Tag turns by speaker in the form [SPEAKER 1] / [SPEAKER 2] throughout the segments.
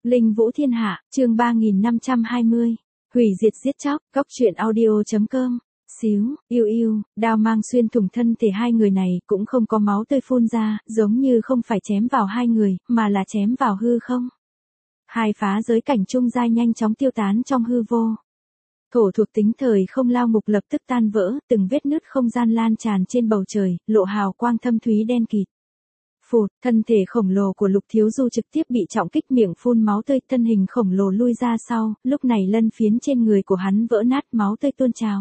[SPEAKER 1] Linh Vũ Thiên Hạ, chương 3520. Hủy diệt giết chóc, Cóc truyện audio.com. Xíu, yêu, đao mang xuyên thủng thân thể hai người này, cũng không có máu tươi phun ra, giống như không phải chém vào hai người, mà là chém vào hư không. Hai phá giới cảnh trung giai nhanh chóng tiêu tán trong hư vô. Thổ thuộc tính thời không lao mục lập tức tan vỡ, từng vết nứt không gian lan tràn trên bầu trời, lộ hào quang thâm thúy đen kịt. Phụt, thân thể khổng lồ của Lục Thiếu Du trực tiếp bị trọng kích, miệng phun máu tươi, thân hình khổng lồ lui ra sau, lúc này lân phiến trên người của hắn vỡ nát, máu tươi tuôn trào.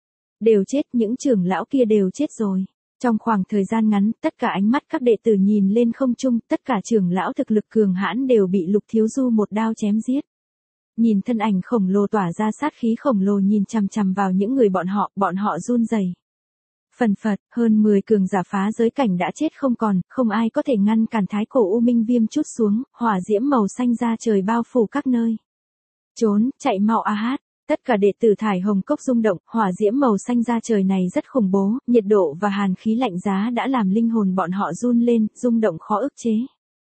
[SPEAKER 1] Đều chết, những trưởng lão kia đều chết rồi. Trong khoảng thời gian ngắn, tất cả ánh mắt các đệ tử nhìn lên không trung, tất cả trưởng lão thực lực cường hãn đều bị Lục Thiếu Du một đao chém giết. Nhìn thân ảnh khổng lồ tỏa ra sát khí khổng lồ nhìn chằm chằm vào những người bọn họ run rẩy. Phần phật, hơn 10 cường giả phá giới cảnh đã chết không còn, không ai có thể ngăn cản thái cổ u minh viêm chút xuống, hỏa diễm màu xanh ra trời bao phủ các nơi. Trốn, chạy mau a hát. Tất cả đệ tử thải hồng cốc rung động, hỏa diễm màu xanh ra trời này rất khủng bố, nhiệt độ và hàn khí lạnh giá đã làm linh hồn bọn họ run lên, rung động khó ức chế.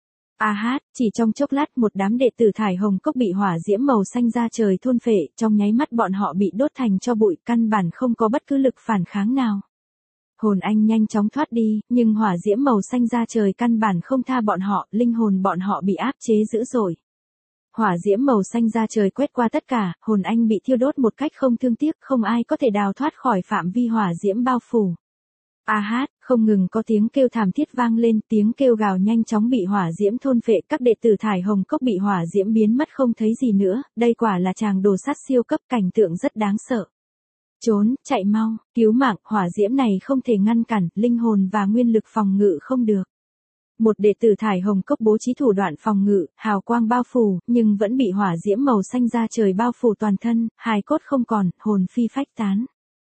[SPEAKER 1] A hát, chỉ trong chốc lát một đám đệ tử thải hồng cốc bị hỏa diễm màu xanh ra trời thôn phệ, trong nháy mắt bọn họ bị đốt thành tro bụi, căn bản không có bất cứ lực phản kháng nào. Hồn anh nhanh chóng thoát đi, nhưng hỏa diễm màu xanh ra trời căn bản không tha bọn họ, linh hồn bọn họ bị áp chế dữ dội. Hỏa diễm màu xanh ra trời quét qua tất cả, hồn anh bị thiêu đốt một cách không thương tiếc, không ai có thể đào thoát khỏi phạm vi hỏa diễm bao phủ. A hát, không ngừng có tiếng kêu thảm thiết vang lên, tiếng kêu gào nhanh chóng bị hỏa diễm thôn phệ, các đệ tử thải hồng cốc bị hỏa diễm biến mất không thấy gì nữa, đây quả là tràng đồ sát siêu cấp, cảnh tượng rất đáng sợ. Trốn, chạy mau, cứu mạng, hỏa diễm này không thể ngăn cản, linh hồn và nguyên lực phòng ngự không được. Một đệ tử thải hồng cốc bố trí thủ đoạn phòng ngự, hào quang bao phủ, nhưng vẫn bị hỏa diễm màu xanh ra trời bao phủ toàn thân, hài cốt không còn, hồn phi phách tán.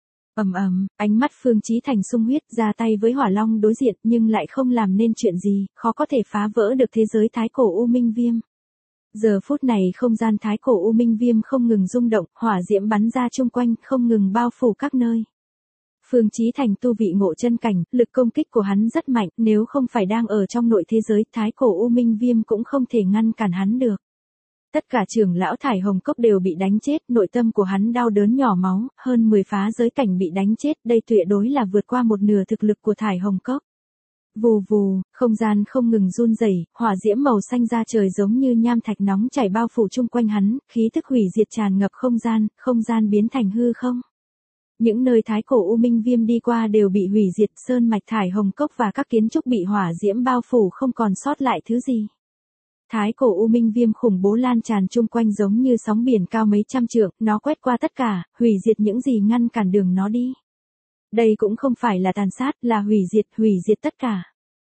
[SPEAKER 1] Ánh mắt Phương Chí Thành sung huyết, ra tay với hỏa long đối diện nhưng lại không làm nên chuyện gì, khó có thể phá vỡ được thế giới thái cổ u minh viêm. Giờ phút này không gian thái cổ u minh viêm không ngừng rung động, hỏa diễm bắn ra chung quanh, không ngừng bao phủ các nơi. Phương Chí Thành tu vị ngộ chân cảnh, lực công kích của hắn rất mạnh, nếu không phải đang ở trong nội thế giới, thái cổ u minh viêm cũng không thể ngăn cản hắn được. Tất cả trưởng lão thải hồng cốc đều bị đánh chết, nội tâm của hắn đau đớn nhỏ máu, hơn 10 phá giới cảnh bị đánh chết, đây tuyệt đối là vượt qua một nửa thực lực của thải hồng cốc. Vù vù, không gian không ngừng run rẩy, hỏa diễm màu xanh ra trời giống như nham thạch nóng chảy bao phủ chung quanh hắn, khí tức hủy diệt tràn ngập không gian biến thành hư không. Những nơi thái cổ u minh viêm đi qua đều bị hủy diệt, sơn mạch thải hồng cốc và các kiến trúc bị hỏa diễm bao phủ không còn sót lại thứ gì. Thái cổ u minh viêm khủng bố lan tràn chung quanh giống như sóng biển cao mấy trăm trượng, nó quét qua tất cả, hủy diệt những gì ngăn cản đường nó đi. Đây cũng không phải là tàn sát, là hủy diệt tất cả.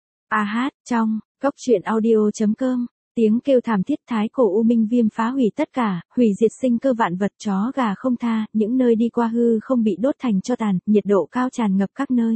[SPEAKER 1] A hát, trong, Cóc truyện audio.com, tiếng kêu thảm thiết thái cổ u minh viêm phá hủy tất cả, hủy diệt sinh cơ vạn vật, chó gà không tha, những nơi đi qua hư không bị đốt thành tro tàn, nhiệt độ cao tràn ngập các nơi.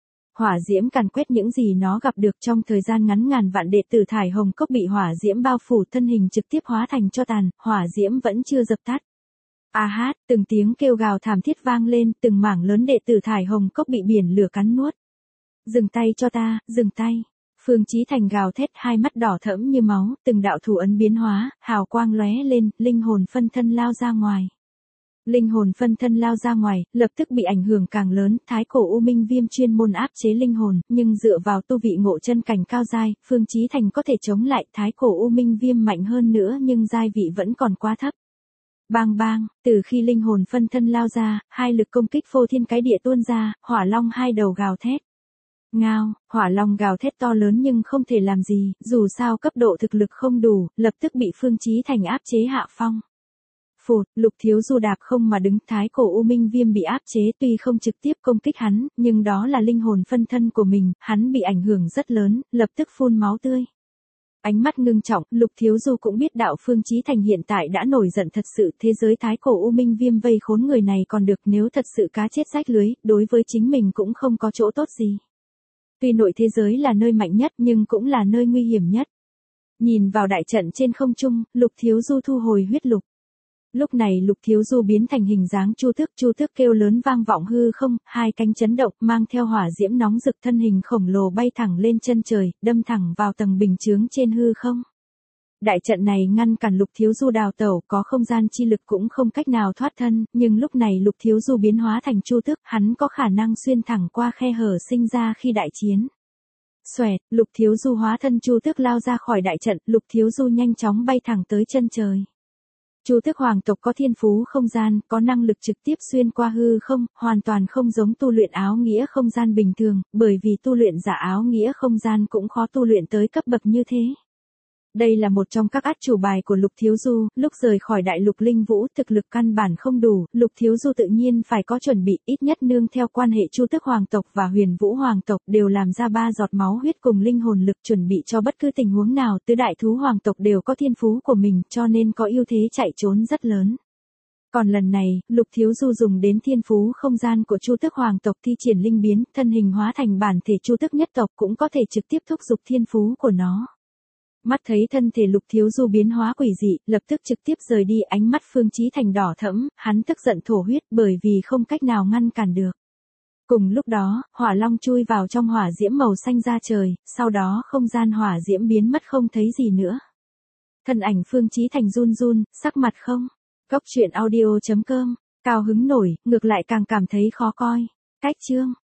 [SPEAKER 1] Hỏa diễm càn quét những gì nó gặp được, trong thời gian ngắn ngàn vạn đệ tử thải hồng cốc bị hỏa diễm bao phủ, thân hình trực tiếp hóa thành tro tàn, hỏa diễm vẫn chưa dập tắt. A hát, từng tiếng kêu gào thảm thiết vang lên, từng mảng lớn đệ tử thải hồng cốc bị biển lửa cắn nuốt. Dừng tay cho ta, dừng tay. Phương Chí Thành gào thét, hai mắt đỏ thẫm như máu, từng đạo thủ ấn biến hóa, hào quang lóe lên, linh hồn phân thân lao ra ngoài. Linh hồn phân thân lao ra ngoài, lập tức bị ảnh hưởng càng lớn, thái cổ u minh viêm chuyên môn áp chế linh hồn, nhưng dựa vào tu vị ngộ chân cảnh cao giai, Phương Chí Thành có thể chống lại, thái cổ u minh viêm mạnh hơn nữa nhưng giai vị vẫn còn quá thấp. Bang, từ khi linh hồn phân thân lao ra, hai lực công kích phô thiên cái địa tuôn ra, hỏa long hai đầu gào thét. Ngao, hỏa long gào thét to lớn nhưng không thể làm gì, dù sao cấp độ thực lực không đủ, lập tức bị Phương Chí Thành áp chế hạ phong. Phụt, Lục Thiếu Du đạp không mà đứng, thái cổ u minh viêm bị áp chế, tuy không trực tiếp công kích hắn, nhưng đó là linh hồn phân thân của mình, hắn bị ảnh hưởng rất lớn, lập tức phun máu tươi. Ánh mắt ngưng trọng, Lục Thiếu Du cũng biết đạo Phương Chí Thành hiện tại đã nổi giận thật sự, thế giới thái cổ u minh viêm vây khốn người này còn được, nếu thật sự cá chết rách lưới, đối với chính mình cũng không có chỗ tốt gì. Tuy nội thế giới là nơi mạnh nhất nhưng cũng là nơi nguy hiểm nhất. Nhìn vào đại trận trên không trung, Lục Thiếu Du thu hồi huyết lục. Lúc này Lục Thiếu Du biến thành hình dáng chu tước kêu lớn vang vọng hư không, hai cánh chấn động, mang theo hỏa diễm nóng rực, thân hình khổng lồ bay thẳng lên chân trời, đâm thẳng vào tầng bình chướng trên hư không. Đại trận này ngăn cản Lục Thiếu Du đào tẩu, có không gian chi lực cũng không cách nào thoát thân, nhưng lúc này Lục Thiếu Du biến hóa thành Chu Tước, hắn có khả năng xuyên thẳng qua khe hở sinh ra khi đại chiến. Xoẹt, Lục Thiếu Du hóa thân Chu Tước lao ra khỏi đại trận, Lục Thiếu Du nhanh chóng bay thẳng tới chân trời. Chu Tước hoàng tộc có thiên phú không gian, có năng lực trực tiếp xuyên qua hư không, hoàn toàn không giống tu luyện áo nghĩa không gian bình thường, bởi vì tu luyện giả áo nghĩa không gian cũng khó tu luyện tới cấp bậc như thế. Đây là một trong các át chủ bài của Lục Thiếu Du, lúc rời khỏi đại lục linh vũ thực lực căn bản không đủ, Lục Thiếu Du tự nhiên phải có chuẩn bị, ít nhất nương theo quan hệ Chu Tước hoàng tộc và Huyền Vũ hoàng tộc đều làm ra 3 giọt máu huyết cùng linh hồn lực chuẩn bị cho bất cứ tình huống nào, tứ đại thú hoàng tộc đều có thiên phú của mình, cho nên có ưu thế chạy trốn rất lớn. Còn lần này, Lục Thiếu Du dùng đến thiên phú không gian của Chu Tước hoàng tộc thi triển linh biến, thân hình hóa thành bản thể Chu Tước nhất tộc cũng có thể trực tiếp thúc giục thiên phú của nó. Mắt thấy thân thể Lục Thiếu Du biến hóa quỷ dị, lập tức trực tiếp rời đi, ánh mắt Phương Chí Thành đỏ thẫm, hắn tức giận thổ huyết bởi vì không cách nào ngăn cản được. Cùng lúc đó, hỏa long chui vào trong hỏa diễm màu xanh ra trời, sau đó không gian hỏa diễm biến mất không thấy gì nữa. Thân ảnh Phương Chí Thành run run, sắc mặt không. Góc truyện audio.com, cao hứng nổi, ngược lại càng cảm thấy khó coi. Cách chương.